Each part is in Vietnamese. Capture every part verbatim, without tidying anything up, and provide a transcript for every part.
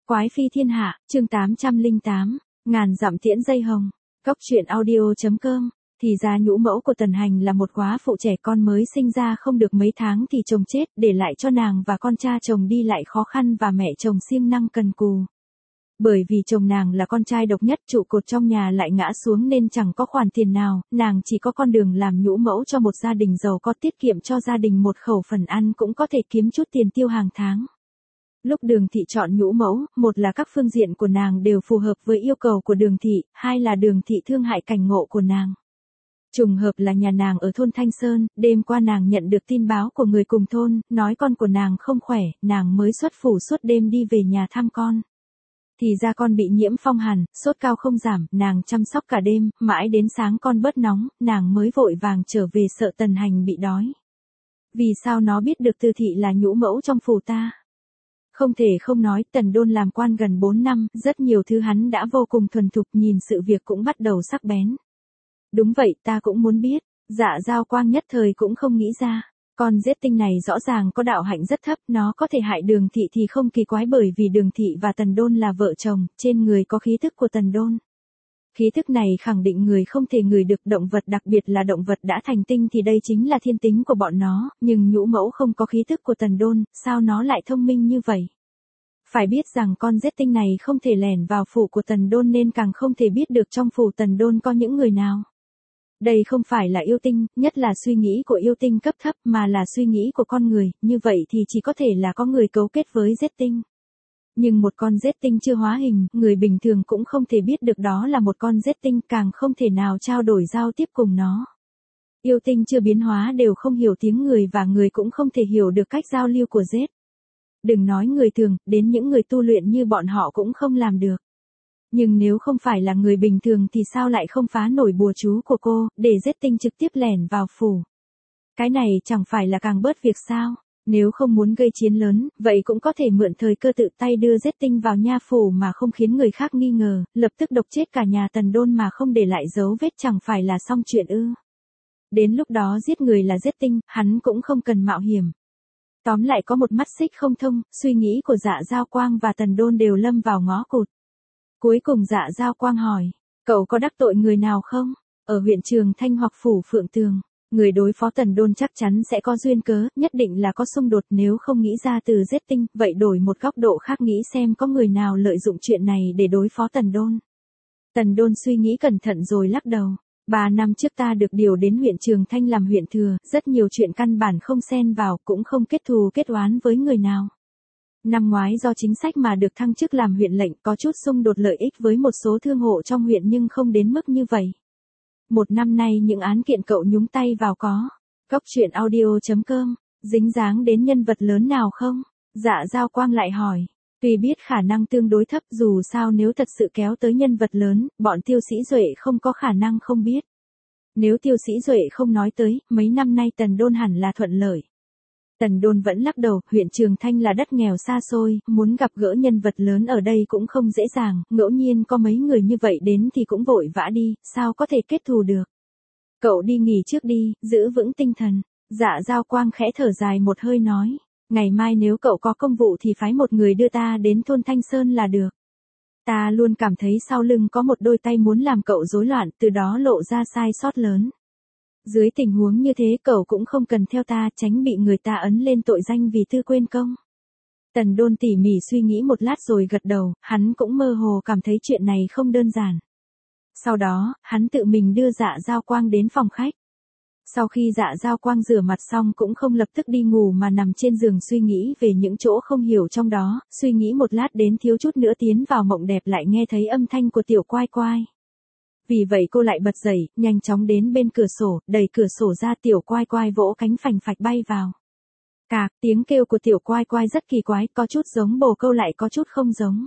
Quái phi thiên hạ, chương tám trăm lẻ tám, ngàn dặm tiễn dây hồng. Cốc truyện audio.com. Thì ra nhũ mẫu của Tần Hành là một góa phụ trẻ con mới sinh ra không được mấy tháng thì chồng chết, để lại cho nàng và con cha chồng đi lại khó khăn và mẹ chồng siêng năng cần cù. Bởi vì chồng nàng là con trai độc nhất, trụ cột trong nhà lại ngã xuống nên chẳng có khoản tiền nào, nàng chỉ có con đường làm nhũ mẫu cho một gia đình giàu có, tiết kiệm cho gia đình một khẩu phần ăn cũng có thể kiếm chút tiền tiêu hàng tháng. Lúc Đường Thị chọn nhũ mẫu, một là các phương diện của nàng đều phù hợp với yêu cầu của Đường Thị, hai là Đường Thị thương hại cảnh ngộ của nàng. Trùng hợp là nhà nàng ở thôn Thanh Sơn, đêm qua nàng nhận được tin báo của người cùng thôn, nói con của nàng không khỏe, nàng mới xuất phủ suốt đêm đi về nhà thăm con. Thì ra con bị nhiễm phong hàn, sốt cao không giảm, nàng chăm sóc cả đêm, mãi đến sáng con bớt nóng, nàng mới vội vàng trở về sợ Tần Hành bị đói. Vì sao nó biết được Từ Thị là nhũ mẫu trong phủ ta? Không thể không nói, Tần Đôn làm quan gần bốn năm, rất nhiều thứ hắn đã vô cùng thuần thục, nhìn sự việc cũng bắt đầu sắc bén. Đúng vậy, ta cũng muốn biết. Dạ Giao Quang nhất thời cũng không nghĩ ra. Con giết tinh này rõ ràng có đạo hạnh rất thấp, nó có thể hại Đường Thị thì không kỳ quái, bởi vì Đường Thị và Tần Đôn là vợ chồng, trên người có khí thức của Tần Đôn. Khí thức này khẳng định người không thể ngửi được, động vật đặc biệt là động vật đã thành tinh thì đây chính là thiên tính của bọn nó, nhưng nhũ mẫu không có khí thức của Tần Đôn, sao nó lại thông minh như vậy? Phải biết rằng con giết tinh này không thể lẻn vào phủ của Tần Đôn nên càng không thể biết được trong phủ Tần Đôn có những người nào. Đây không phải là yêu tinh, nhất là suy nghĩ của yêu tinh cấp thấp, mà là suy nghĩ của con người, như vậy thì chỉ có thể là có người cấu kết với giết tinh. Nhưng một con giết tinh chưa hóa hình, người bình thường cũng không thể biết được đó là một con giết tinh, càng không thể nào trao đổi giao tiếp cùng nó. Yêu tinh chưa biến hóa đều không hiểu tiếng người và người cũng không thể hiểu được cách giao lưu của giết. Đừng nói người thường, đến những người tu luyện như bọn họ cũng không làm được. Nhưng nếu không phải là người bình thường thì sao lại không phá nổi bùa chú của cô, để giết tinh trực tiếp lẻn vào phủ. Cái này chẳng phải là càng bớt việc sao? Nếu không muốn gây chiến lớn, vậy cũng có thể mượn thời cơ tự tay đưa giết tinh vào nha phủ mà không khiến người khác nghi ngờ, lập tức độc chết cả nhà Tần Đôn mà không để lại dấu vết, chẳng phải là xong chuyện ư? Đến lúc đó giết người là giết tinh, hắn cũng không cần mạo hiểm. Tóm lại có một mắt xích không thông, suy nghĩ của Dạ Giao Quang và Tần Đôn đều lâm vào ngõ cụt. Cuối cùng Dạ Giao Quang hỏi, cậu có đắc tội người nào không? Ở huyện Trường Thanh hoặc phủ Phượng Tường, người đối phó Tần Đôn chắc chắn sẽ có duyên cớ, nhất định là có xung đột, nếu không nghĩ ra từ giết tinh, vậy đổi một góc độ khác nghĩ xem có người nào lợi dụng chuyện này để đối phó Tần Đôn. Tần Đôn suy nghĩ cẩn thận rồi lắc đầu. Ba năm trước ta được điều đến huyện Trường Thanh làm huyện thừa, rất nhiều chuyện căn bản không xen vào, cũng không kết thù kết oán với người nào. Năm ngoái do chính sách mà được thăng chức làm huyện lệnh, có chút xung đột lợi ích với một số thương hộ trong huyện nhưng không đến mức như vậy. Một năm nay những án kiện cậu nhúng tay vào có. Cốc truyện audio.com, dính dáng đến nhân vật lớn nào không? Dạ Giao Quang lại hỏi. Tuy biết khả năng tương đối thấp, dù sao nếu thật sự kéo tới nhân vật lớn, bọn Tiêu Sĩ Duệ không có khả năng không biết. Nếu Tiêu Sĩ Duệ không nói tới, mấy năm nay Tần Đôn hẳn là thuận lợi. Tần Đôn vẫn lắc đầu, huyện Trường Thanh là đất nghèo xa xôi, muốn gặp gỡ nhân vật lớn ở đây cũng không dễ dàng, ngẫu nhiên có mấy người như vậy đến thì cũng vội vã đi, sao có thể kết thù được. Cậu đi nghỉ trước đi, giữ vững tinh thần. Dạ Giao Quang khẽ thở dài một hơi nói. Ngày mai nếu cậu có công vụ thì phái một người đưa ta đến thôn Thanh Sơn là được. Ta luôn cảm thấy sau lưng có một đôi tay muốn làm cậu rối loạn, từ đó lộ ra sai sót lớn. Dưới tình huống như thế cậu cũng không cần theo ta, tránh bị người ta ấn lên tội danh vì tư quên công. Tần Đôn tỉ mỉ suy nghĩ một lát rồi gật đầu, hắn cũng mơ hồ cảm thấy chuyện này không đơn giản. Sau đó, hắn tự mình đưa Dạ Giao Quang đến phòng khách. Sau khi Dạ Giao Quang rửa mặt xong cũng không lập tức đi ngủ mà nằm trên giường suy nghĩ về những chỗ không hiểu trong đó, suy nghĩ một lát đến thiếu chút nữa tiến vào mộng đẹp lại nghe thấy âm thanh của Tiểu Quai Quai. Vì vậy cô lại bật dậy, nhanh chóng đến bên cửa sổ, đẩy cửa sổ ra, Tiểu Quai Quai vỗ cánh phành phạch bay vào. Cạc, tiếng kêu của Tiểu Quai Quai rất kỳ quái, có chút giống bồ câu lại có chút không giống.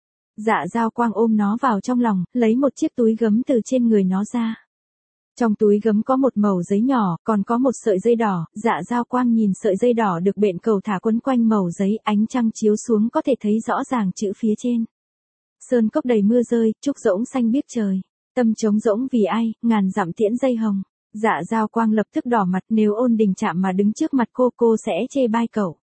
Dạ Giao Quang ôm nó vào trong lòng, lấy một chiếc túi gấm từ trên người nó ra. Trong túi gấm có một mẩu giấy nhỏ, còn có một sợi dây đỏ, Dạ Giao Quang nhìn sợi dây đỏ được bện cầu thả quấn quanh mẩu giấy, ánh trăng chiếu xuống có thể thấy rõ ràng chữ phía trên. Sơn cốc đầy mưa rơi, trúc rỗng xanh biếc trời. Tâm trống rỗng vì ai, ngàn dặm tiễn dây hồng. Dạ Giao Quang lập tức đỏ mặt, nếu Ôn Đình Trạm mà đứng trước mặt cô cô sẽ chê bai cậu.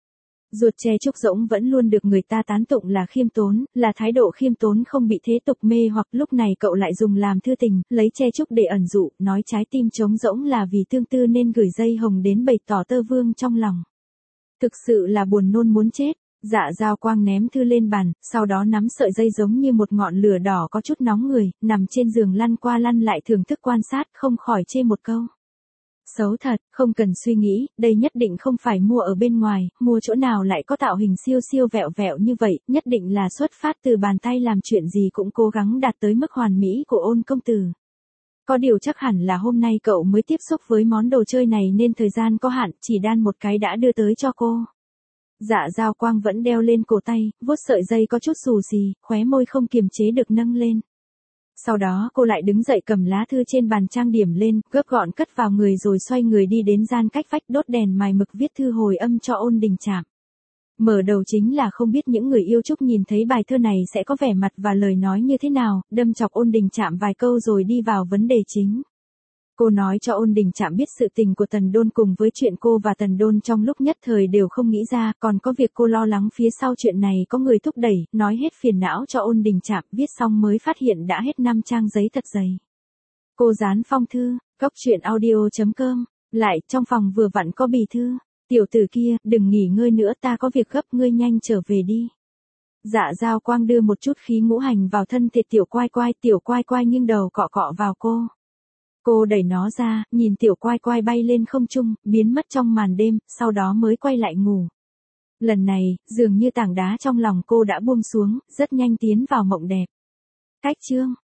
Ruột tre Trúc Dỗng vẫn luôn được người ta tán tụng là khiêm tốn, là thái độ khiêm tốn không bị thế tục mê hoặc lúc này cậu lại dùng làm thư tình, lấy tre trúc để ẩn dụ, nói trái tim trống rỗng là vì tương tư nên gửi dây hồng đến bày tỏ tơ vương trong lòng. Thực sự là buồn nôn muốn chết. Dạ Dao Quang ném thư lên bàn, sau đó nắm sợi dây giống như một ngọn lửa đỏ có chút nóng người, nằm trên giường lăn qua lăn lại thưởng thức quan sát, không khỏi chê một câu. Xấu thật, không cần suy nghĩ, đây nhất định không phải mua ở bên ngoài, mua chỗ nào lại có tạo hình siêu siêu vẹo vẹo như vậy, nhất định là xuất phát từ bàn tay làm chuyện gì cũng cố gắng đạt tới mức hoàn mỹ của Ôn công tử. Có điều chắc hẳn là hôm nay cậu mới tiếp xúc với món đồ chơi này nên thời gian có hạn, chỉ đan một cái đã đưa tới cho cô. Dạ Dao Quang vẫn đeo lên cổ tay, vuốt sợi dây có chút xù xì, khóe môi không kiềm chế được nâng lên. Sau đó cô lại đứng dậy cầm lá thư trên bàn trang điểm lên, gấp gọn cất vào người rồi xoay người đi đến gian cách vách đốt đèn mài mực viết thư hồi âm cho Ôn Đình Trạm. Mở đầu chính là không biết những người yêu Trúc nhìn thấy bài thơ này sẽ có vẻ mặt và lời nói như thế nào, đâm chọc Ôn Đình Trạm vài câu rồi đi vào vấn đề chính. Cô nói cho Ôn Đình Trạm biết sự tình của Tần Đôn cùng với chuyện cô và Tần Đôn trong lúc nhất thời đều không nghĩ ra, còn có việc cô lo lắng phía sau chuyện này có người thúc đẩy, nói hết phiền não cho Ôn Đình Trạm, viết xong mới phát hiện đã hết năm trang giấy thật dày. Cô dán phong thư, góc chuyện audio chấm com, lại trong phòng vừa vặn có bì thư, tiểu tử kia, đừng nghỉ ngơi nữa ta có việc gấp ngươi nhanh trở về đi. Dạ Dao Quang đưa một chút khí ngũ hành vào thân thịt tiểu quai quai, tiểu quai quai nghiêng đầu cọ cọ vào cô. Cô đẩy nó ra, nhìn tiểu quai quai bay lên không trung, biến mất trong màn đêm, sau đó mới quay lại ngủ. Lần này, dường như tảng đá trong lòng cô đã buông xuống, rất nhanh tiến vào mộng đẹp. Cách chương